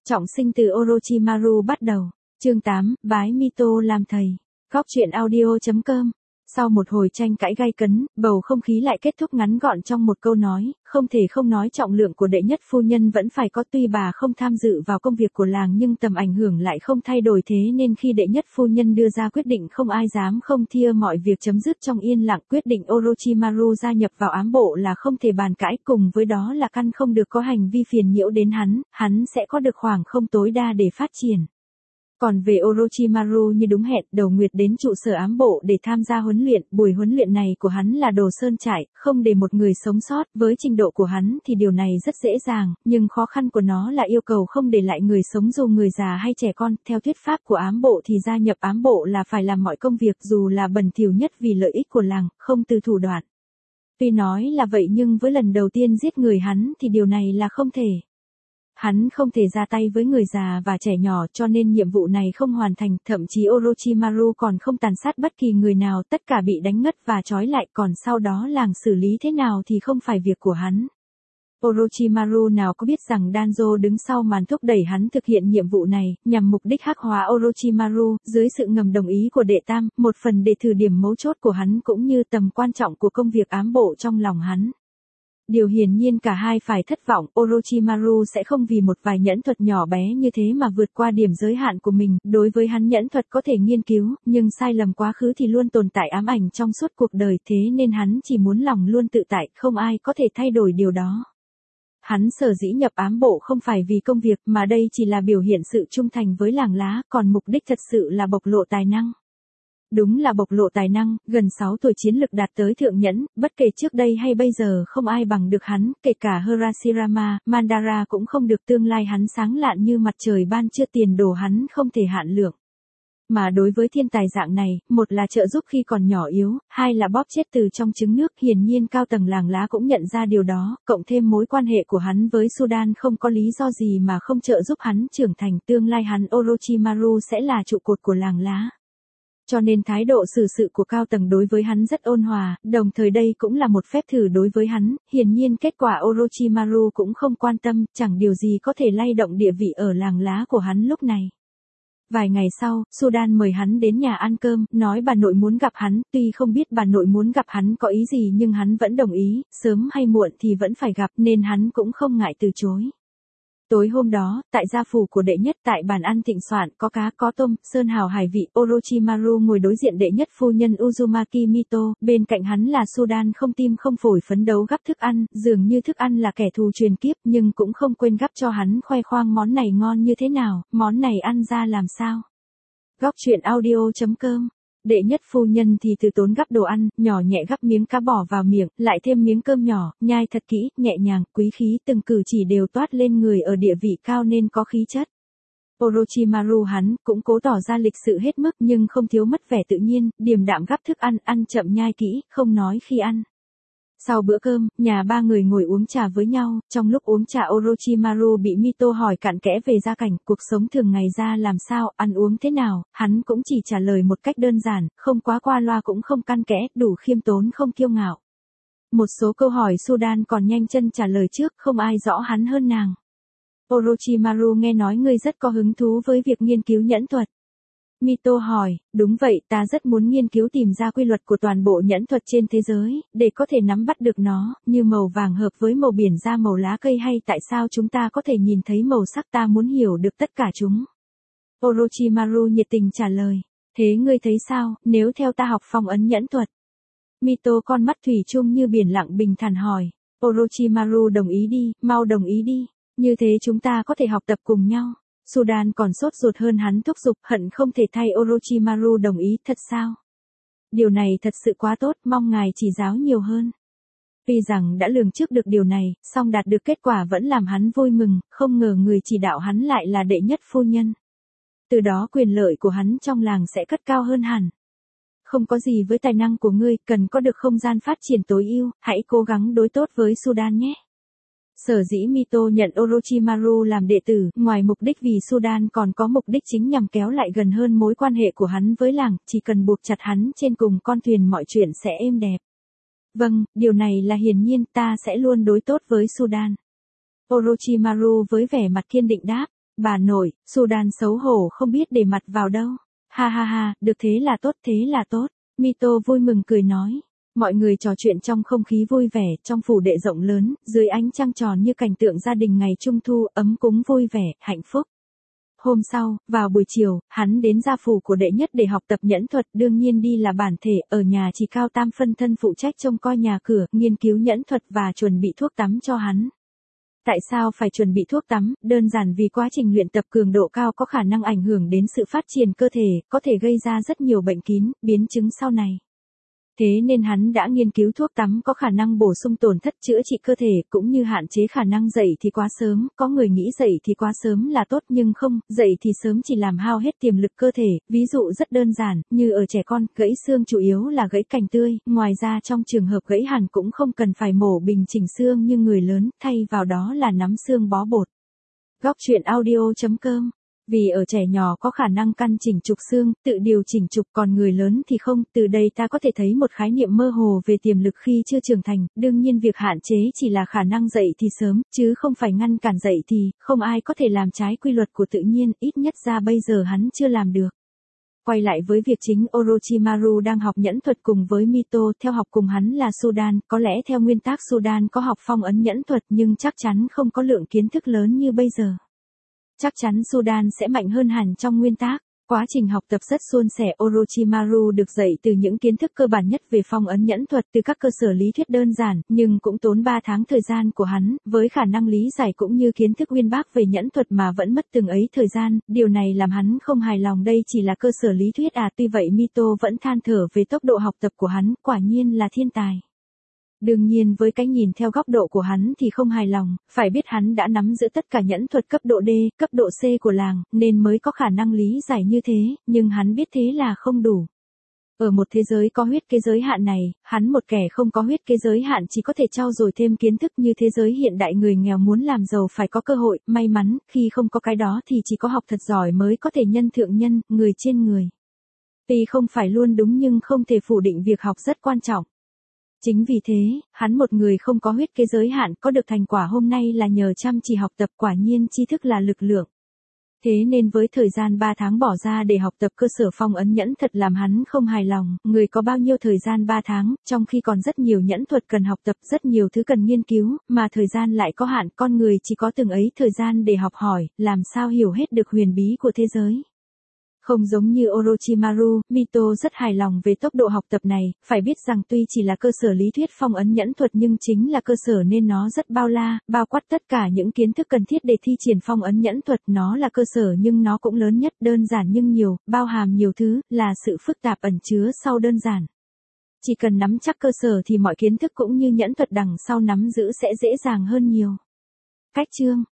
Trọng sinh từ Orochimaru bắt đầu. Chương 8, bái Mito làm thầy. Góc truyện audio.com. Sau một hồi tranh cãi gay cấn, bầu không khí lại kết thúc ngắn gọn trong một câu nói, không thể không nói trọng lượng của đệ nhất phu nhân vẫn phải có, tuy bà không tham dự vào công việc của làng nhưng tầm ảnh hưởng lại không thay đổi, thế nên khi đệ nhất phu nhân đưa ra quyết định không ai dám không thia, mọi việc chấm dứt trong yên lặng. Quyết định Orochimaru gia nhập vào ám bộ là không thể bàn cãi, cùng với đó là căn không được có hành vi phiền nhiễu đến hắn sẽ có được khoảng không tối đa để phát triển. Còn về Orochimaru, như đúng hẹn, đầu nguyệt đến trụ sở ám bộ để tham gia huấn luyện. Buổi huấn luyện này của hắn là đồ sơn trải, không để một người sống sót. Với trình độ của hắn thì điều này rất dễ dàng, nhưng khó khăn của nó là yêu cầu không để lại người sống dù người già hay trẻ con. Theo thuyết pháp của ám bộ thì gia nhập ám bộ là phải làm mọi công việc dù là bẩn thỉu nhất vì lợi ích của làng, không từ thủ đoạn. Tuy nói là vậy nhưng với lần đầu tiên giết người hắn thì điều này là không thể. Hắn không thể ra tay với người già và trẻ nhỏ, cho nên nhiệm vụ này không hoàn thành, thậm chí Orochimaru còn không tàn sát bất kỳ người nào, tất cả bị đánh ngất và trói lại, còn sau đó làng xử lý thế nào thì không phải việc của hắn. Orochimaru nào có biết rằng Danzo đứng sau màn thúc đẩy hắn thực hiện nhiệm vụ này, nhằm mục đích hắc hóa Orochimaru, dưới sự ngầm đồng ý của đệ tam, một phần để thử điểm mấu chốt của hắn cũng như tầm quan trọng của công việc ám bộ trong lòng hắn. Điều hiển nhiên cả hai phải thất vọng, Orochimaru sẽ không vì một vài nhẫn thuật nhỏ bé như thế mà vượt qua điểm giới hạn của mình. Đối với hắn nhẫn thuật có thể nghiên cứu, nhưng sai lầm quá khứ thì luôn tồn tại ám ảnh trong suốt cuộc đời, thế nên hắn chỉ muốn lòng luôn tự tại, không ai có thể thay đổi điều đó. Hắn sở dĩ nhập ám bộ không phải vì công việc mà đây chỉ là biểu hiện sự trung thành với làng lá, còn mục đích thật sự là bộc lộ tài năng. Đúng là bộc lộ tài năng, gần 6 tuổi chiến lực đạt tới thượng nhẫn, bất kể trước đây hay bây giờ không ai bằng được hắn, kể cả Hashirama, Madara cũng không được, tương lai hắn sáng lạn như mặt trời ban trưa, tiền đồ hắn không thể hạn lượng. Mà đối với thiên tài dạng này, một là trợ giúp khi còn nhỏ yếu, hai là bóp chết từ trong trứng nước, hiển nhiên cao tầng làng lá cũng nhận ra điều đó, cộng thêm mối quan hệ của hắn với Sudan, không có lý do gì mà không trợ giúp hắn trưởng thành, tương lai hắn Orochimaru sẽ là trụ cột của làng lá. Cho nên thái độ xử sự của cao tầng đối với hắn rất ôn hòa, đồng thời đây cũng là một phép thử đối với hắn, hiển nhiên kết quả Orochimaru cũng không quan tâm, chẳng điều gì có thể lay động địa vị ở làng lá của hắn lúc này. Vài ngày sau, Sudan mời hắn đến nhà ăn cơm, nói bà nội muốn gặp hắn, tuy không biết bà nội muốn gặp hắn có ý gì nhưng hắn vẫn đồng ý, sớm hay muộn thì vẫn phải gặp nên hắn cũng không ngại từ chối. Tối hôm đó, tại gia phủ của đệ nhất, tại bàn ăn thịnh soạn, có cá, có tôm, sơn hào hải vị, Orochimaru ngồi đối diện đệ nhất phu nhân Uzumaki Mito, bên cạnh hắn là Sudan không tim không phổi phấn đấu gắp thức ăn, dường như thức ăn là kẻ thù truyền kiếp, nhưng cũng không quên gắp cho hắn, khoe khoang món này ngon như thế nào, món này ăn ra làm sao. Góc truyện audio.com. Đệ nhất phu nhân thì từ tốn gắp đồ ăn, nhỏ nhẹ gắp miếng cá bỏ vào miệng, lại thêm miếng cơm nhỏ, nhai thật kỹ, nhẹ nhàng, quý khí, từng cử chỉ đều toát lên người ở địa vị cao nên có khí chất. Orochimaru hắn cũng cố tỏ ra lịch sự hết mức nhưng không thiếu mất vẻ tự nhiên, điềm đạm gắp thức ăn, ăn chậm nhai kỹ, không nói khi ăn. Sau bữa cơm, nhà ba người ngồi uống trà với nhau, trong lúc uống trà Orochimaru bị Mito hỏi cặn kẽ về gia cảnh, cuộc sống thường ngày ra làm sao, ăn uống thế nào, hắn cũng chỉ trả lời một cách đơn giản, không quá qua loa cũng không căn kẽ, đủ khiêm tốn không kiêu ngạo. Một số câu hỏi Sudan còn nhanh chân trả lời trước, không ai rõ hắn hơn nàng. Orochimaru nghe nói ngươi rất có hứng thú với việc nghiên cứu nhẫn thuật. Mito hỏi, đúng vậy, ta rất muốn nghiên cứu tìm ra quy luật của toàn bộ nhẫn thuật trên thế giới, để có thể nắm bắt được nó, như màu vàng hợp với màu biển ra màu lá cây hay tại sao chúng ta có thể nhìn thấy màu sắc, ta muốn hiểu được tất cả chúng. Orochimaru nhiệt tình trả lời, thế ngươi thấy sao, nếu theo ta học phong ấn nhẫn thuật? Mito con mắt thủy chung như biển lặng bình thản hỏi, Orochimaru đồng ý đi, mau đồng ý đi, như thế chúng ta có thể học tập cùng nhau. Sudan còn sốt ruột hơn hắn thúc giục, hận không thể thay Orochimaru đồng ý, thật sao? Điều này thật sự quá tốt, mong ngài chỉ giáo nhiều hơn. Tuy rằng đã lường trước được điều này, song đạt được kết quả vẫn làm hắn vui mừng, không ngờ người chỉ đạo hắn lại là đệ nhất phu nhân. Từ đó quyền lợi của hắn trong làng sẽ cất cao hơn hẳn. Không có gì với tài năng của ngươi, cần có được không gian phát triển tối ưu, hãy cố gắng đối tốt với Sudan nhé. Sở dĩ Mito nhận Orochimaru làm đệ tử, ngoài mục đích vì Sudan còn có mục đích chính nhằm kéo lại gần hơn mối quan hệ của hắn với làng, chỉ cần buộc chặt hắn trên cùng con thuyền mọi chuyện sẽ êm đẹp. Vâng, điều này là hiển nhiên, ta sẽ luôn đối tốt với Sudan. Orochimaru với vẻ mặt kiên định đáp. Bà nội, Sudan xấu hổ không biết để mặt vào đâu. Ha ha ha, được thế là tốt. Mito vui mừng cười nói. Mọi người trò chuyện trong không khí vui vẻ, trong phủ đệ rộng lớn, dưới ánh trăng tròn như cảnh tượng gia đình ngày Trung Thu, ấm cúng vui vẻ, hạnh phúc. Hôm sau, vào buổi chiều, hắn đến gia phủ của đệ nhất để học tập nhẫn thuật, đương nhiên đi là bản thể, ở nhà chỉ Cao Tam phân thân phụ trách trông coi nhà cửa, nghiên cứu nhẫn thuật và chuẩn bị thuốc tắm cho hắn. Tại sao phải chuẩn bị thuốc tắm? Đơn giản vì quá trình luyện tập cường độ cao có khả năng ảnh hưởng đến sự phát triển cơ thể, có thể gây ra rất nhiều bệnh kín, biến chứng sau này. Thế nên hắn đã nghiên cứu thuốc tắm có khả năng bổ sung tổn thất chữa trị cơ thể, cũng như hạn chế khả năng dậy thì quá sớm, có người nghĩ dậy thì quá sớm là tốt nhưng không, dậy thì sớm chỉ làm hao hết tiềm lực cơ thể, ví dụ rất đơn giản, như ở trẻ con, gãy xương chủ yếu là gãy cành tươi, ngoài ra trong trường hợp gãy hẳn cũng không cần phải mổ bình chỉnh xương như người lớn, thay vào đó là nắm xương bó bột. Góc truyện audio.com. Vì ở trẻ nhỏ có khả năng căn chỉnh trục xương, tự điều chỉnh trục, còn người lớn thì không, từ đây ta có thể thấy một khái niệm mơ hồ về tiềm lực khi chưa trưởng thành, đương nhiên việc hạn chế chỉ là khả năng dậy thì sớm, chứ không phải ngăn cản dậy thì, không ai có thể làm trái quy luật của tự nhiên, ít nhất ra bây giờ hắn chưa làm được. Quay lại với việc chính, Orochimaru đang học nhẫn thuật cùng với Mito, theo học cùng hắn là Sudan, có lẽ theo nguyên tắc Sudan có học phong ấn nhẫn thuật nhưng chắc chắn không có lượng kiến thức lớn như bây giờ. Chắc chắn Sudan sẽ mạnh hơn hẳn trong nguyên tắc. Quá trình học tập rất suôn sẻ, Orochimaru được dạy từ những kiến thức cơ bản nhất về phong ấn nhẫn thuật từ các cơ sở lý thuyết đơn giản, nhưng cũng tốn 3 tháng thời gian của hắn, với khả năng lý giải cũng như kiến thức uyên bác về nhẫn thuật mà vẫn mất từng ấy thời gian, điều này làm hắn không hài lòng, đây chỉ là cơ sở lý thuyết à. Tuy vậy Mito vẫn than thở về tốc độ học tập của hắn, quả nhiên là thiên tài. Đương nhiên với cái nhìn theo góc độ của hắn thì không hài lòng, phải biết hắn đã nắm giữ tất cả nhẫn thuật cấp độ D, cấp độ C của làng, nên mới có khả năng lý giải như thế, nhưng hắn biết thế là không đủ. Ở một thế giới có huyết kế giới hạn này, hắn một kẻ không có huyết kế giới hạn chỉ có thể trau dồi thêm kiến thức như thế giới hiện đại người nghèo muốn làm giàu phải có cơ hội, may mắn, khi không có cái đó thì chỉ có học thật giỏi mới có thể nhân thượng nhân, người trên người. Tuy không phải luôn đúng nhưng không thể phủ định việc học rất quan trọng. Chính vì thế, hắn một người không có huyết kế giới hạn có được thành quả hôm nay là nhờ chăm chỉ học tập, quả nhiên tri thức là lực lượng. Thế nên với thời gian 3 tháng bỏ ra để học tập cơ sở phong ấn nhẫn thật làm hắn không hài lòng, người có bao nhiêu thời gian 3 tháng, trong khi còn rất nhiều nhẫn thuật cần học tập, rất nhiều thứ cần nghiên cứu, mà thời gian lại có hạn, con người chỉ có từng ấy thời gian để học hỏi, làm sao hiểu hết được huyền bí của thế giới. Không giống như Orochimaru, Mito rất hài lòng về tốc độ học tập này, phải biết rằng tuy chỉ là cơ sở lý thuyết phong ấn nhẫn thuật nhưng chính là cơ sở nên nó rất bao la, bao quát tất cả những kiến thức cần thiết để thi triển phong ấn nhẫn thuật, nó là cơ sở nhưng nó cũng lớn nhất, đơn giản nhưng nhiều, bao hàm nhiều thứ, là sự phức tạp ẩn chứa sau đơn giản. Chỉ cần nắm chắc cơ sở thì mọi kiến thức cũng như nhẫn thuật đằng sau nắm giữ sẽ dễ dàng hơn nhiều. Cách chương